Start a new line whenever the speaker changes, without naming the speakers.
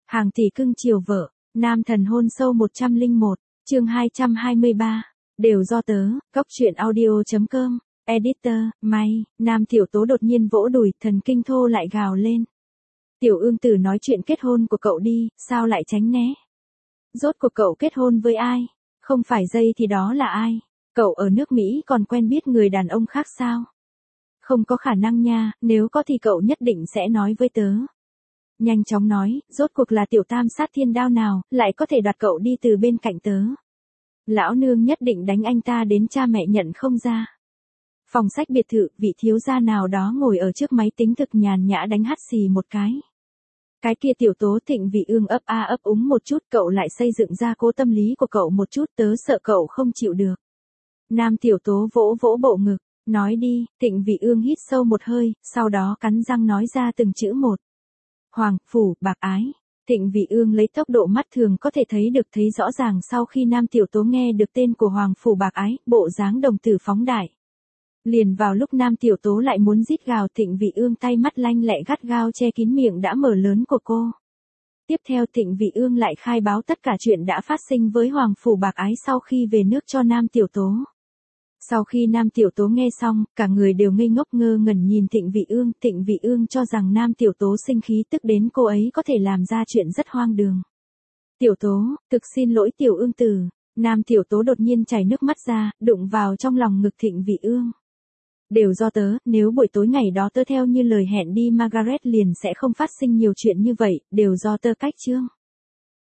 Hàng tỷ cưng chiều vợ, nam thần hôn sâu 101, chương 223, đều do tớ, góc truyện audio.com, editor, may, nam tiểu tố đột nhiên vỗ đùi, thần kinh thô lại gào lên. Tiểu ương tử nói chuyện kết hôn của cậu đi, sao lại tránh né? Rốt cuộc cậu kết hôn với ai? Không phải dây thì đó là ai? Cậu ở nước Mỹ còn quen biết người đàn ông khác sao? Không có khả năng nha, nếu có thì cậu nhất định sẽ nói với tớ. Nhanh chóng nói, rốt cuộc là tiểu tam sát thiên đao nào, lại có thể đoạt cậu đi từ bên cạnh tớ. Lão nương nhất định đánh anh ta đến cha mẹ nhận không ra. Phòng sách biệt thự, vị thiếu gia nào đó ngồi ở trước máy tính thực nhàn nhã đánh hắt xì một cái. Cái kia tiểu tố Thịnh Vị Ương ấp a ấp úng một chút, cậu lại xây dựng ra cố tâm lý của cậu một chút, tớ sợ cậu không chịu được. Nam tiểu tố vỗ vỗ bộ ngực, nói đi. Thịnh Vị Ương hít sâu một hơi, sau đó cắn răng nói ra từng chữ một. Hoàng phủ bạc ái. Thịnh Vị Ương lấy tốc độ mắt thường có thể thấy rõ ràng sau khi nam tiểu tố nghe được tên của Hoàng phủ bạc ái, bộ dáng đồng tử phóng đại. Liền vào lúc nam tiểu tố lại muốn rít gào, Thịnh Vị Ương tay mắt lanh lẹ gắt gao che kín miệng đã mở lớn của cô. Tiếp theo Thịnh Vị Ương lại khai báo tất cả chuyện đã phát sinh với Hoàng phủ bạc ái sau khi về nước cho nam tiểu tố. Sau khi nam tiểu tố nghe xong, cả người đều ngây ngốc ngơ ngẩn nhìn Thịnh Vị Ương cho rằng nam tiểu tố sinh khí tức đến cô ấy có thể làm ra chuyện rất hoang đường. Tiểu tố, thực xin lỗi tiểu ương tử. Nam tiểu tố đột nhiên chảy nước mắt ra, đụng vào trong lòng ngực Thịnh Vị Ương. Đều do tớ, nếu buổi tối ngày đó tớ theo như lời hẹn đi Margaret liền sẽ không phát sinh nhiều chuyện như vậy, đều do tớ cách chương.